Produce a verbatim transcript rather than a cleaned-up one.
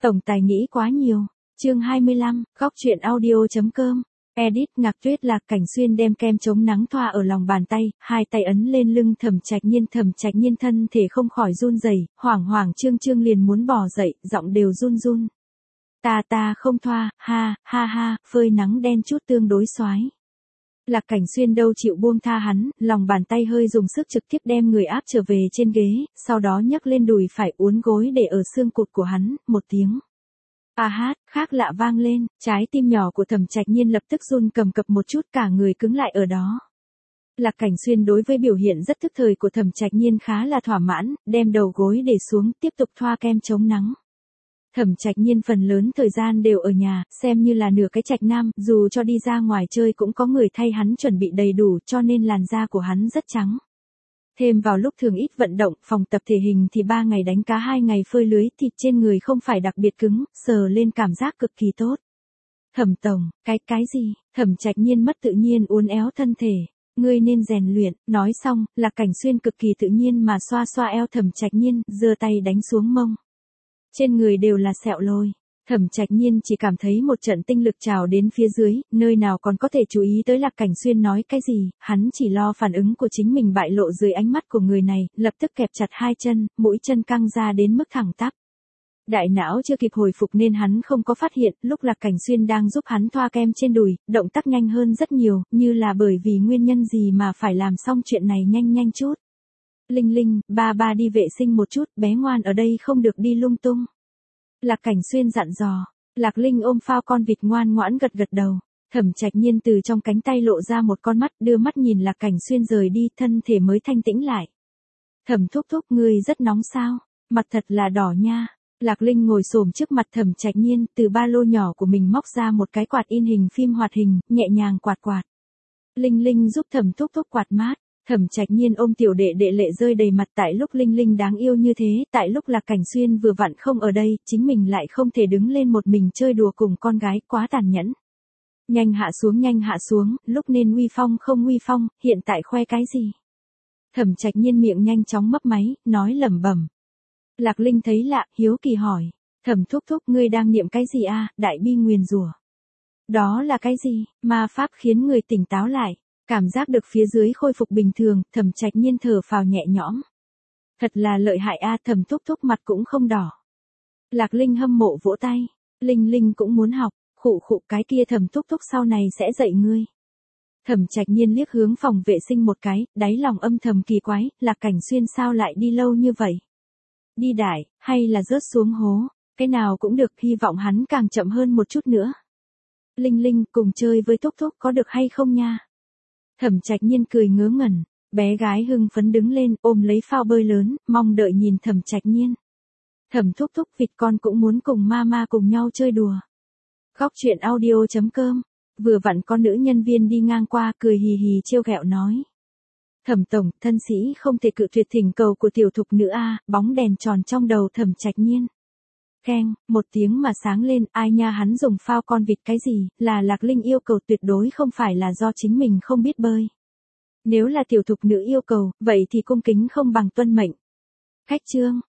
Tổng tài nghĩ quá nhiều. Chương hai mươi lăm, góc truyện audio.com. Edit Ngạc Tuyết Lạc Cảnh Xuyên đem kem chống nắng thoa ở lòng bàn tay, hai tay ấn lên lưng Thẩm Trạch Nhiên, Thẩm Trạch Nhiên thân thể không khỏi run rẩy, hoảng hoảng trương trương liền muốn bò dậy, giọng đều run run. Ta ta không thoa, ha, ha ha, phơi nắng đen chút tương đối xoái. Lạc Cảnh Xuyên đâu chịu buông tha hắn, lòng bàn tay hơi dùng sức trực tiếp đem người áp trở về trên ghế, sau đó nhấc lên đùi phải uốn gối để ở xương cụt của hắn, một tiếng. A hát, khác lạ vang lên, trái tim nhỏ của Thẩm Trạch Nhiên lập tức run cầm cập một chút, cả người cứng lại ở đó. Lạc Cảnh Xuyên đối với biểu hiện rất thức thời của Thẩm Trạch Nhiên khá là thỏa mãn, đem đầu gối để xuống, tiếp tục thoa kem chống nắng. Thẩm Trạch Nhiên phần lớn thời gian đều ở nhà, xem như là nửa cái trạch nam, dù cho đi ra ngoài chơi cũng có người thay hắn chuẩn bị đầy đủ, cho nên làn da của hắn rất trắng. Thêm vào lúc thường ít vận động, phòng tập thể hình thì ba ngày đánh cá hai ngày phơi lưới, thịt trên người không phải đặc biệt cứng, sờ lên cảm giác cực kỳ tốt. Thẩm tổng, cái cái gì? Thẩm Trạch Nhiên mất tự nhiên uốn éo thân thể. Ngươi nên rèn luyện, nói xong, Lạc Cảnh Xuyên cực kỳ tự nhiên mà xoa xoa eo Thẩm Trạch Nhiên, giơ tay đánh xuống mông. Trên người đều là sẹo lồi. Thẩm Trạch Nhiên chỉ cảm thấy một trận tinh lực trào đến phía dưới, nơi nào còn có thể chú ý tới Lạc Cảnh Xuyên nói cái gì, hắn chỉ lo phản ứng của chính mình bại lộ dưới ánh mắt của người này, lập tức kẹp chặt hai chân, mũi chân căng ra đến mức thẳng tắp. Đại não chưa kịp hồi phục nên hắn không có phát hiện, lúc Lạc Cảnh Xuyên đang giúp hắn thoa kem trên đùi, động tác nhanh hơn rất nhiều, như là bởi vì nguyên nhân gì mà phải làm xong chuyện này nhanh nhanh chút. Linh Linh, ba ba đi vệ sinh một chút, bé ngoan ở đây không được đi lung tung. Lạc Cảnh Xuyên dặn dò. Lạc Linh ôm phao con vịt ngoan ngoãn gật gật đầu. Thẩm Trạch Nhiên từ trong cánh tay lộ ra một con mắt, đưa mắt nhìn Lạc Cảnh Xuyên rời đi, thân thể mới thanh tĩnh lại. Thẩm thúc thúc, ngươi rất nóng sao? Mặt thật là đỏ nha. Lạc Linh ngồi xổm trước mặt Thẩm Trạch Nhiên, từ ba lô nhỏ của mình móc ra một cái quạt in hình phim hoạt hình, nhẹ nhàng quạt quạt. Linh Linh giúp Thẩm thúc thúc quạt mát. Thẩm Trạch Nhiên ôm tiểu đệ đệ lệ rơi đầy mặt, tại lúc Linh Linh đáng yêu như thế, tại lúc Lạc Cảnh Xuyên vừa vặn không ở đây, chính mình lại không thể đứng lên một mình chơi đùa cùng con gái, quá tàn nhẫn. Nhanh hạ xuống nhanh hạ xuống, lúc nên uy phong không uy phong, hiện tại khoe cái gì? Thẩm Trạch Nhiên miệng nhanh chóng mấp máy, nói lẩm bẩm. Lạc Linh thấy lạ, hiếu kỳ hỏi, Thẩm thúc thúc, ngươi đang niệm cái gì a? Đại bi nguyền rủa. Đó là cái gì? Ma pháp khiến người tỉnh táo lại. Cảm giác được phía dưới khôi phục bình thường, Thẩm Trạch Nhiên thở phào nhẹ nhõm. Thật là lợi hại a, Thẩm thúc thúc mặt cũng không đỏ. Lạc Linh hâm mộ vỗ tay, Linh Linh cũng muốn học, khụ khụ, cái kia Thẩm thúc thúc sau này sẽ dạy ngươi. Thẩm Trạch Nhiên liếc hướng phòng vệ sinh một cái, đáy lòng âm thầm kỳ quái, Lạc Cảnh Xuyên sao lại đi lâu như vậy? Đi đại, hay là rớt xuống hố, cái nào cũng được, hy vọng hắn càng chậm hơn một chút nữa. Linh Linh, cùng chơi với thúc thúc có được hay không nha? Thẩm Trạch Nhiên cười ngớ ngẩn, bé gái hưng phấn đứng lên, ôm lấy phao bơi lớn, mong đợi nhìn Thẩm Trạch Nhiên. Thẩm thúc thúc, vịt con cũng muốn cùng mama cùng nhau chơi đùa. Góc truyện audio.com. Vừa vặn con nữ nhân viên đi ngang qua, cười hì hì trêu ghẹo nói. Thẩm tổng, thân sĩ không thể cự tuyệt thỉnh cầu của tiểu thục nữ a. Bóng đèn tròn trong đầu Thẩm Trạch Nhiên. Keng, một tiếng mà sáng lên, ai nha, hắn dùng phao con vịt cái gì, là Lạc Linh yêu cầu, tuyệt đối không phải là do chính mình không biết bơi. Nếu là tiểu thục nữ yêu cầu, vậy thì cung kính không bằng tuân mệnh. Khách trương,